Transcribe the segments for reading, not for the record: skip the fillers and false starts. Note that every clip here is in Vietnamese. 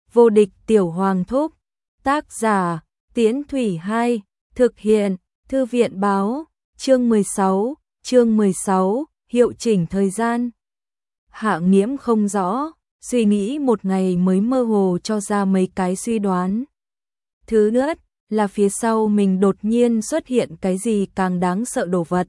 Vô địch tiểu hoàng thúc. Tác giả, Tiễn Thủy 2, thực hiện, Thư viện báo, chương 16, hiệu chỉnh thời gian. Hạ Nghiễm không rõ, suy nghĩ một ngày mới mơ hồ cho ra mấy cái suy đoán. Thứ nhất là phía sau mình đột nhiên xuất hiện cái gì càng đáng sợ đồ vật.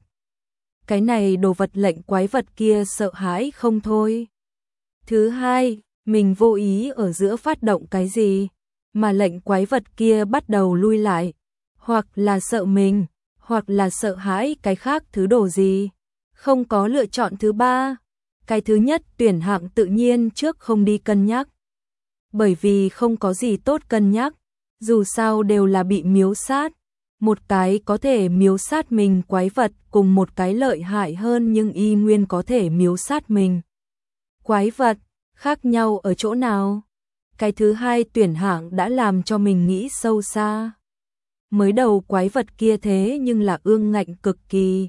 Cái này đồ vật lệnh quái vật kia sợ hãi không thôi. Thứ hai, mình vô ý ở giữa phát động cái gì, mà lệnh quái vật kia bắt đầu lui lại, hoặc là sợ mình, hoặc là sợ hãi cái khác thứ đồ gì. Không có lựa chọn thứ ba. Cái thứ nhất tuyển hạng tự nhiên trước không đi cân nhắc. Bởi vì không có gì tốt cân nhắc, dù sao đều là bị miếu sát. Một cái có thể miếu sát mình quái vật cùng một cái lợi hại hơn nhưng y nguyên có thể miếu sát mình quái vật, khác nhau ở chỗ nào? Cái thứ hai tuyển hạng đã làm cho mình nghĩ sâu xa. Mới đầu quái vật kia thế nhưng là ương ngạnh cực kỳ.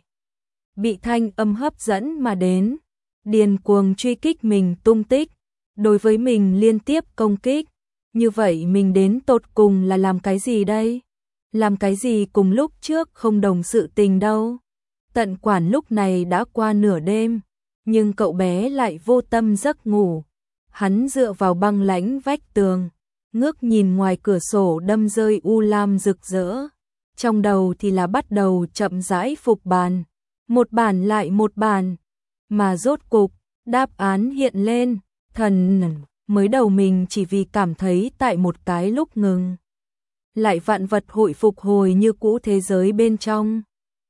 Bị thanh âm hấp dẫn mà đến, điên cuồng truy kích mình tung tích, đối với mình liên tiếp công kích. Như vậy mình đến tột cùng là làm cái gì đây? Làm cái gì cùng lúc trước không đồng sự tình đâu? Tận quản lúc này đã qua nửa đêm, nhưng cậu bé lại vô tâm giấc ngủ. Hắn dựa vào băng lãnh vách tường, ngước nhìn ngoài cửa sổ đâm rơi u lam rực rỡ. Trong đầu thì là bắt đầu chậm rãi phục bàn, một bản lại một bản, mà rốt cục, đáp án hiện lên, thần mới đầu mình chỉ vì cảm thấy tại một cái lúc ngừng. Lại vạn vật hội phục hồi như cũ thế giới bên trong.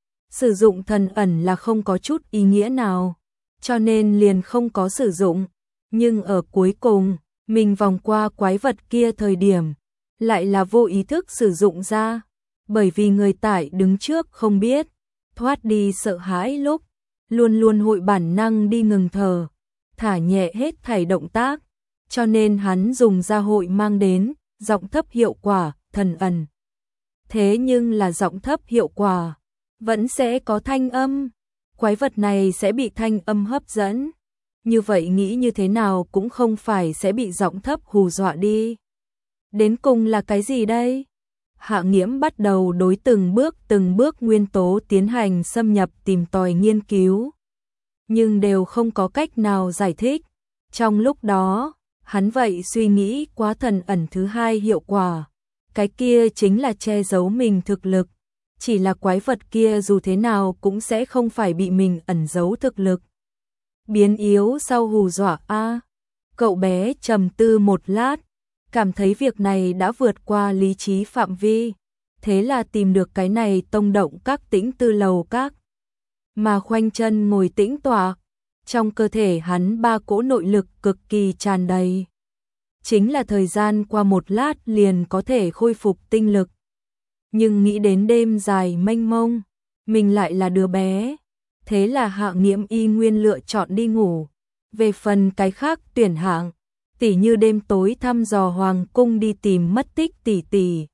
Sử dụng thần ẩn là không có chút ý nghĩa nào, cho nên liền không có sử dụng. Nhưng ở cuối cùng, mình vòng qua quái vật kia thời điểm, lại là vô ý thức sử dụng ra. Bởi vì người tải đứng trước không biết, thoát đi sợ hãi lúc, luôn luôn hội bản năng đi ngừng thở, thả nhẹ hết thảy động tác. Cho nên hắn dùng ra hội mang đến, giọng thấp hiệu quả, thần ẩn. Thế nhưng là giọng thấp hiệu quả, vẫn sẽ có thanh âm. Quái vật này sẽ bị thanh âm hấp dẫn. Như vậy nghĩ như thế nào cũng không phải sẽ bị giọng thấp hù dọa đi. Đến cùng là cái gì đây? Hạ Nghiễm bắt đầu đối từng bước nguyên tố tiến hành xâm nhập tìm tòi nghiên cứu. Nhưng đều không có cách nào giải thích. Trong lúc đó, hắn vậy suy nghĩ quá thần ẩn thứ hai hiệu quả. Cái kia chính là che giấu mình thực lực. Chỉ là quái vật kia dù thế nào cũng sẽ không phải bị mình ẩn giấu thực lực. Biến yếu sau hù dọa a. Cậu bé trầm tư một lát, cảm thấy việc này đã vượt qua lý trí phạm vi. Thế là tìm được cái này tông động các tĩnh tư lầu các. Mà khoanh chân ngồi tĩnh tọa, trong cơ thể hắn ba cỗ nội lực cực kỳ tràn đầy. Chính là thời gian qua một lát liền có thể khôi phục tinh lực. Nhưng nghĩ đến đêm dài mênh mông, mình lại là đứa bé. Thế là Hạ Nghiễm y nguyên lựa chọn đi ngủ. Về phần cái khác tuyển hạng, tỉ như đêm tối thăm dò hoàng cung đi tìm mất tích tỷ tỷ.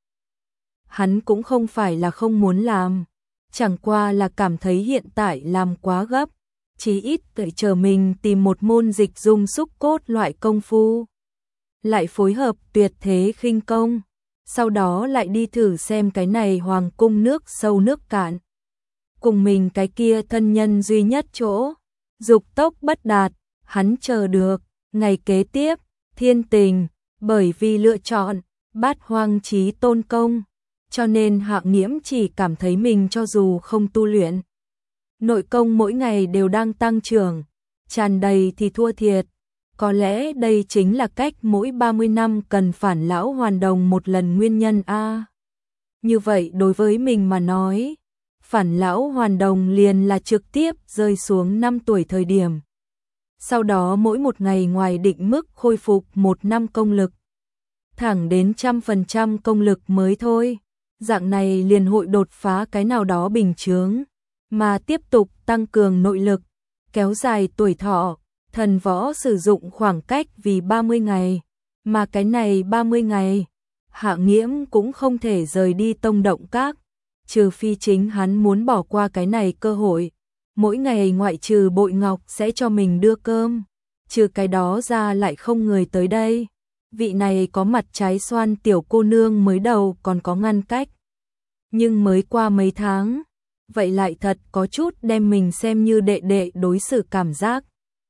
Hắn cũng không phải là không muốn làm, chẳng qua là cảm thấy hiện tại làm quá gấp. Chí ít đợi chờ mình tìm một môn dịch dung xúc cốt loại công phu. Lại phối hợp tuyệt thế khinh công. Sau đó lại đi thử xem cái này hoàng cung nước sâu nước cạn. Cùng mình cái kia thân nhân duy nhất chỗ. Dục tốc bất đạt, hắn chờ được. Ngày kế tiếp, thiên tình, bởi vì lựa chọn, bát hoang chí tôn công. Cho nên Hạ Nghiễm chỉ cảm thấy mình cho dù không tu luyện. Nội công mỗi ngày đều đang tăng trưởng, tràn đầy thì thua thiệt. Có lẽ đây chính là cách mỗi 30 năm cần phản lão hoàn đồng một lần nguyên nhân a. Như vậy đối với mình mà nói, phản lão hoàn đồng liền là trực tiếp rơi xuống 5 tuổi thời điểm. Sau đó mỗi một ngày ngoài định mức khôi phục 1 năm công lực. Thẳng đến 100% công lực mới thôi. Dạng này liền hội đột phá cái nào đó bình chướng, mà tiếp tục tăng cường nội lực, kéo dài tuổi thọ. Thần võ sử dụng khoảng cách vì 30 ngày, mà cái này 30 ngày, Hạ Nghiễm cũng không thể rời đi tông động các, trừ phi chính hắn muốn bỏ qua cái này cơ hội. Mỗi ngày ngoại trừ Bội Ngọc sẽ cho mình đưa cơm, trừ cái đó ra lại không người tới đây. vị này có mặt trái xoan tiểu cô nương mới đầu còn có ngăn cách. Nhưng mới qua mấy tháng, vậy lại thật có chút đem mình xem như đệ đệ đối xử cảm giác.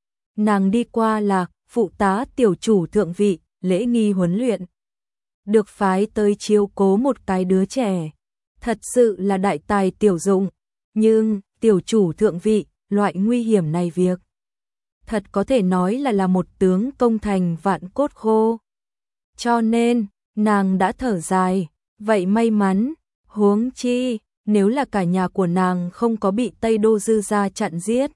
Nàng đi qua là phụ tá tiểu chủ thượng vị, lễ nghi huấn luyện. Được phái tới chiếu cố một cái đứa trẻ. Thật sự là đại tài tiểu dụng, nhưng tiểu chủ thượng vị, loại nguy hiểm này việc. Thật có thể nói là một tướng công thành vạn cốt khô. Cho nên, nàng đã thở dài, vậy may mắn, huống chi, nếu là cả nhà của nàng không có bị Tây Đô Dư gia chặn giết.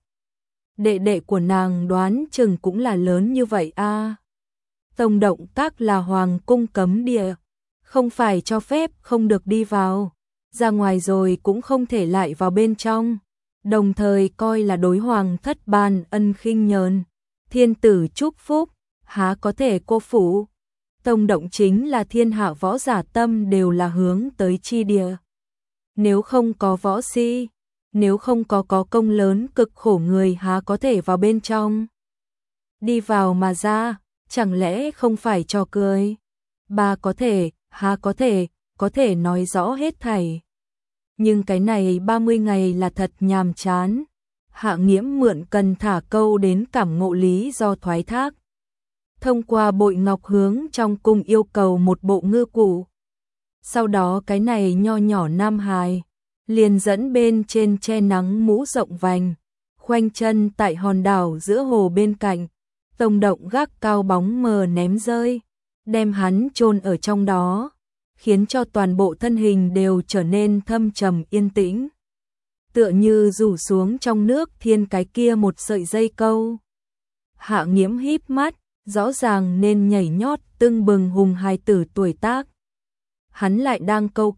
Đệ đệ của nàng đoán chừng cũng là lớn như vậy a. Tông động các là hoàng cung cấm địa, không phải cho phép không được đi vào, ra ngoài rồi cũng không thể lại vào bên trong, đồng thời coi là đối hoàng thất ban ân khinh nhờn, thiên tử chúc phúc, há có thể cô phụ. Tông động chính là thiên hạ võ giả tâm đều là hướng tới chi địa. Nếu không có võ si, nếu không có công lớn cực khổ người há có thể vào bên trong. Đi vào mà ra, chẳng lẽ không phải trò cười. Bà có thể, há có thể nói rõ hết thảy. Nhưng cái này 30 ngày là thật nhàm chán. Hạ Nghiễm mượn cần thả câu đến cảm ngộ lý do thoái thác. Thông qua bội ngọc hướng trong cung yêu cầu một bộ ngư cụ. Sau đó cái này nho nhỏ nam hài liền dẫn bên trên che nắng mũ rộng vành, khoanh chân tại hòn đảo giữa hồ bên cạnh, tông động gác cao bóng mờ ném rơi, đem hắn chôn ở trong đó, khiến cho toàn bộ thân hình đều trở nên thâm trầm yên tĩnh. Tựa như rủ xuống trong nước thiên cái kia một sợi dây câu. Hạ Nghiễm híp mắt, rõ ràng nên nhảy nhót tưng bừng hùng hài tử tuổi tác. Hắn lại đang câu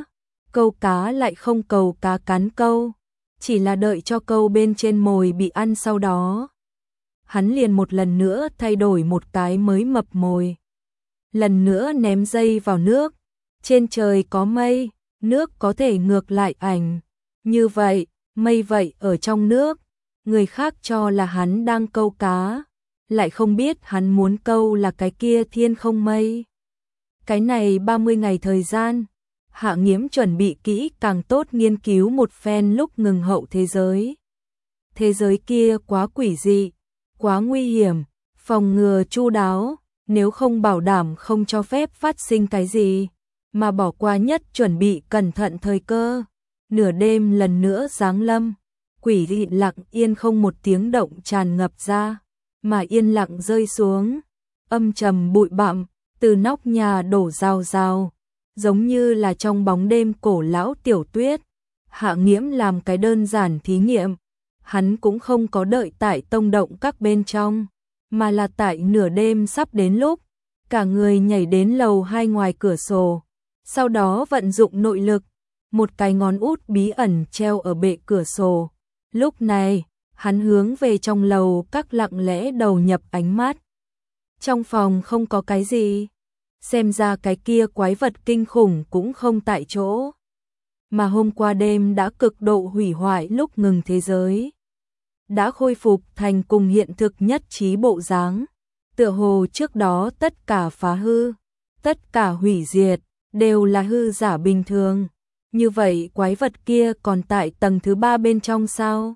cá lại không cầu cá cắn câu, chỉ là đợi cho câu bên trên mồi bị ăn sau đó. Hắn liền một lần nữa thay đổi một cái mới mập mồi. Lần nữa ném dây vào nước, trên trời có mây, nước có thể ngược lại ảnh. Như vậy, mây vậy ở trong nước, người khác cho là hắn đang câu cá, lại không biết hắn muốn câu là cái kia thiên không mây. Cái này 30 ngày thời gian, Hạ Nghiễm chuẩn bị kỹ càng tốt nghiên cứu một phen lúc ngừng hậu thế giới. Thế giới kia quá quỷ dị, quá nguy hiểm, phòng ngừa chu đáo, nếu không bảo đảm không cho phép phát sinh cái gì, mà bỏ qua nhất chuẩn bị cẩn thận thời cơ. Nửa đêm lần nữa giáng lâm, quỷ dị lặng yên không một tiếng động tràn ngập ra, mà yên lặng rơi xuống, âm trầm bụi bặm từ nóc nhà đổ rào rào, giống như là trong bóng đêm cổ lão tiểu tuyết. Hạ Nghiễm làm cái đơn giản thí nghiệm, hắn cũng không có đợi tại tông động các bên trong, mà là tại nửa đêm sắp đến lúc, cả người nhảy đến lầu 2 ngoài cửa sổ, sau đó vận dụng nội lực, một cái ngón út bí ẩn treo ở bệ cửa sổ. Lúc này, hắn hướng về trong lầu các lặng lẽ đầu nhập ánh mắt. Trong phòng không có cái gì, xem ra cái kia quái vật kinh khủng cũng không tại chỗ, mà hôm qua đêm đã cực độ hủy hoại lúc ngừng thế giới, đã khôi phục thành cùng hiện thực nhất trí bộ dáng, tựa hồ trước đó tất cả phá hư, tất cả hủy diệt, đều là hư giả bình thường. Như vậy quái vật kia còn tại tầng thứ 3 bên trong sao?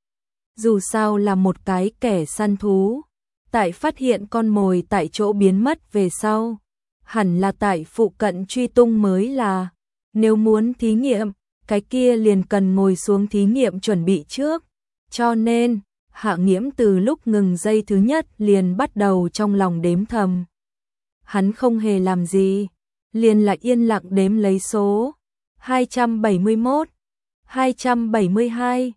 Dù sao là một cái kẻ săn thú, tại phát hiện con mồi tại chỗ biến mất về sau, hẳn là tại phụ cận truy tung mới là. Nếu muốn thí nghiệm, cái kia liền cần ngồi xuống thí nghiệm chuẩn bị trước. Cho nên, Hạ Nghiễm từ lúc ngừng giây thứ nhất liền bắt đầu trong lòng đếm thầm. Hắn không hề làm gì, liền lại yên lặng đếm lấy số 271, 272,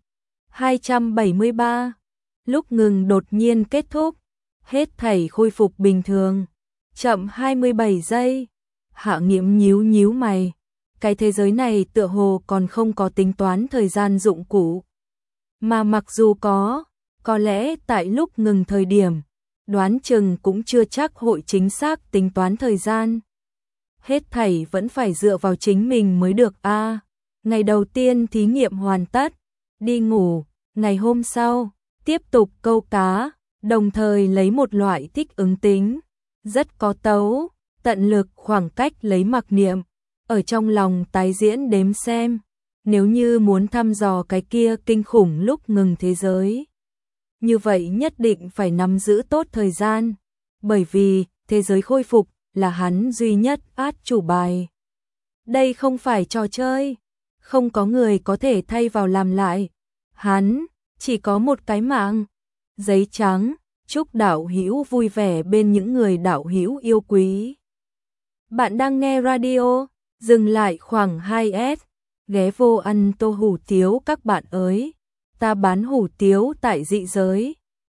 273. Lúc ngừng đột nhiên kết thúc, hết thảy khôi phục bình thường. Chậm 27 giây. Hạ Nghiễm nhíu mày. Cái thế giới này tựa hồ còn không có tính toán thời gian dụng cụ. Mà mặc dù có lẽ tại lúc ngừng thời điểm, đoán chừng cũng chưa chắc hội chính xác tính toán thời gian. Hết thảy vẫn phải dựa vào chính mình mới được a. Ngày đầu tiên thí nghiệm hoàn tất, đi ngủ, ngày hôm sau, tiếp tục câu cá, đồng thời lấy một loại thích ứng tính, rất có tấu, tận lực khoảng cách lấy mặc niệm, ở trong lòng tái diễn đếm xem, nếu như muốn thăm dò cái kia kinh khủng lúc ngừng thế giới. Như vậy nhất định phải nắm giữ tốt thời gian, bởi vì thế giới khôi phục là hắn duy nhất át chủ bài. Đây không phải trò chơi, không có người có thể thay vào làm lại. Hắn chỉ có một cái mạng. Giấy trắng, chúc đạo hữu vui vẻ bên những người đạo hữu yêu quý. Bạn đang nghe radio, dừng lại khoảng 2S, ghé vô ăn tô hủ tiếu các bạn ơi. Ta bán hủ tiếu tại dị giới.